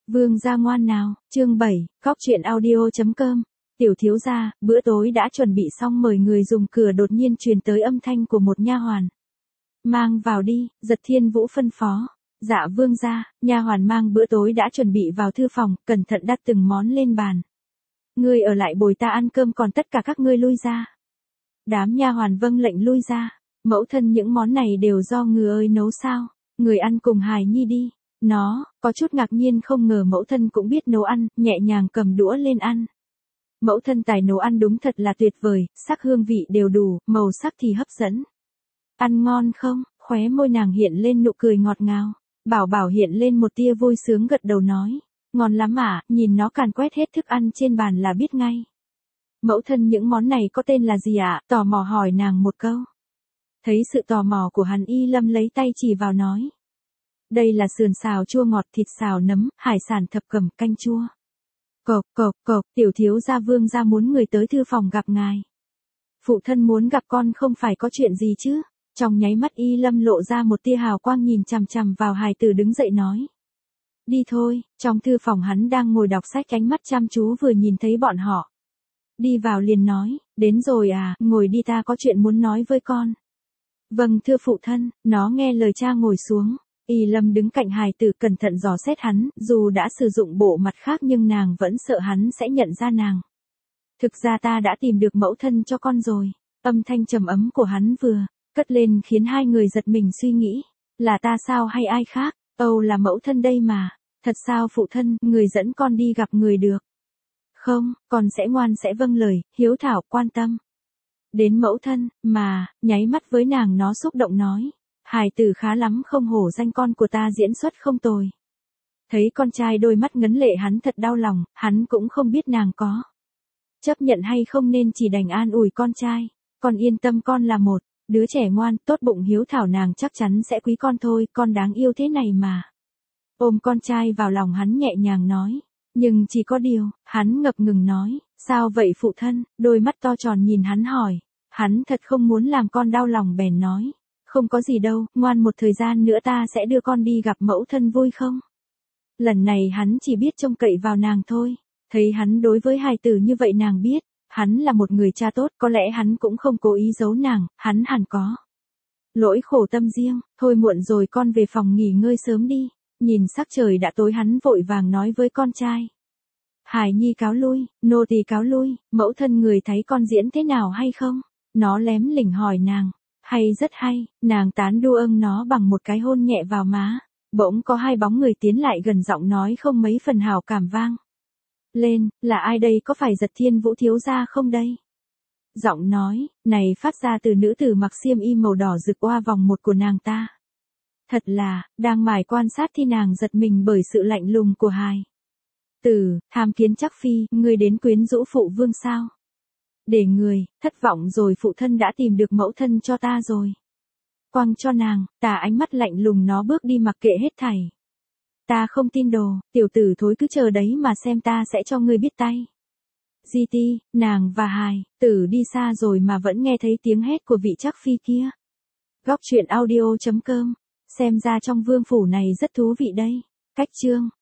Vương gia ngoan nào, chương 7, cóc truyện audio.com. Tiểu thiếu gia, bữa tối đã chuẩn bị xong mời người dùng cửa đột nhiên truyền tới âm thanh của một nha hoàn. Mang vào đi, Giật Thiên Vũ phân phó. Dạ vương gia, nha hoàn mang bữa tối đã chuẩn bị vào thư phòng, cẩn thận đặt từng món lên bàn. Ngươi ở lại bồi ta ăn cơm còn tất cả các ngươi lui ra. Đám nha hoàn vâng lệnh lui ra. Mẫu thân những món này đều do người ơi nấu sao, người ăn cùng hài nhi đi. Nó, có chút ngạc nhiên không ngờ mẫu thân cũng biết nấu ăn, nhẹ nhàng cầm đũa lên ăn. Mẫu thân tài nấu ăn đúng thật là tuyệt vời, sắc hương vị đều đủ, màu sắc thì hấp dẫn. Ăn ngon không? Khóe môi nàng hiện lên nụ cười ngọt ngào. Bảo Bảo hiện lên một tia vui sướng gật đầu nói. Ngon lắm à, nhìn nó càn quét hết thức ăn trên bàn là biết ngay. Mẫu thân những món này có tên là gì ạ? Tò mò hỏi nàng một câu. Thấy sự tò mò của hắn, Y Lâm lấy tay chỉ vào nói. Đây là sườn xào chua ngọt, thịt xào nấm, hải sản thập cẩm, canh chua. Cộc cộc cộc, tiểu thiếu gia vương gia muốn người tới thư phòng gặp ngài. Phụ thân muốn gặp con không phải có chuyện gì chứ? Trong nháy mắt Y Lâm lộ ra một tia hào quang nhìn chằm chằm vào hài tử đứng dậy nói. Đi thôi, trong thư phòng hắn đang ngồi đọc sách ánh mắt chăm chú vừa nhìn thấy bọn họ. Đi vào liền nói, đến rồi à, ngồi đi ta có chuyện muốn nói với con. Vâng thưa phụ thân, nó nghe lời cha ngồi xuống. Y Lâm đứng cạnh hài tử cẩn thận dò xét hắn, dù đã sử dụng bộ mặt khác nhưng nàng vẫn sợ hắn sẽ nhận ra nàng. Thực ra ta đã tìm được mẫu thân cho con rồi. Âm thanh trầm ấm của hắn vừa cất lên khiến hai người giật mình suy nghĩ. Là ta sao hay ai khác? Âu là mẫu thân đây mà. Thật sao phụ thân, người dẫn con đi gặp người được. Không, con sẽ ngoan sẽ vâng lời, hiếu thảo, quan tâm. Đến mẫu thân, mà, nháy mắt với nàng nó xúc động nói. Hài tử khá lắm không hổ danh con của ta diễn xuất không tồi. Thấy con trai đôi mắt ngấn lệ hắn thật đau lòng, hắn cũng không biết nàng có chấp nhận hay không nên chỉ đành an ủi con trai. Con yên tâm con là một đứa trẻ ngoan, tốt bụng hiếu thảo nàng chắc chắn sẽ quý con thôi, con đáng yêu thế này mà. Ôm con trai vào lòng hắn nhẹ nhàng nói. Nhưng chỉ có điều, hắn ngập ngừng nói, sao vậy phụ thân, đôi mắt to tròn nhìn hắn hỏi. Hắn thật không muốn làm con đau lòng bèn nói. Không có gì đâu, ngoan một thời gian nữa ta sẽ đưa con đi gặp mẫu thân vui không? Lần này hắn chỉ biết trông cậy vào nàng thôi. Thấy hắn đối với hài tử như vậy nàng biết, hắn là một người cha tốt, có lẽ hắn cũng không cố ý giấu nàng, hắn hẳn có lỗi khổ tâm riêng, thôi muộn rồi con về phòng nghỉ ngơi sớm đi. Nhìn sắc trời đã tối hắn vội vàng nói với con trai. Hải nhi cáo lui, nô tỳ cáo lui, mẫu thân người thấy con diễn thế nào hay không? Nó lém lỉnh hỏi nàng. Hay rất hay, nàng tán đua nó bằng một cái hôn nhẹ vào má. Bỗng có hai bóng người tiến lại gần giọng nói không mấy phần hảo cảm vang lên, là ai đây, có phải Giật Thiên Vũ thiếu gia không đây? Giọng nói này phát ra từ nữ tử mặc xiêm y màu đỏ rực oa vòng một của nàng ta. Thật là, đang mải quan sát thì nàng giật mình bởi sự lạnh lùng của hài tử. Tham Kiến Chắc phi, ngươi đến quyến rũ phụ vương sao? Để người, thất vọng rồi, phụ thân đã tìm được mẫu thân cho ta rồi. Quăng cho nàng, tà ánh mắt lạnh lùng nó bước đi mặc kệ hết thảy. Ta không tin đồ, tiểu tử thối cứ chờ đấy mà xem ta sẽ cho ngươi biết tay. GT, nàng và hài tử đi xa rồi mà vẫn nghe thấy tiếng hét của vị Chắc phi kia. Góc truyện audio.com, xem ra trong vương phủ này rất thú vị đây. Cách chương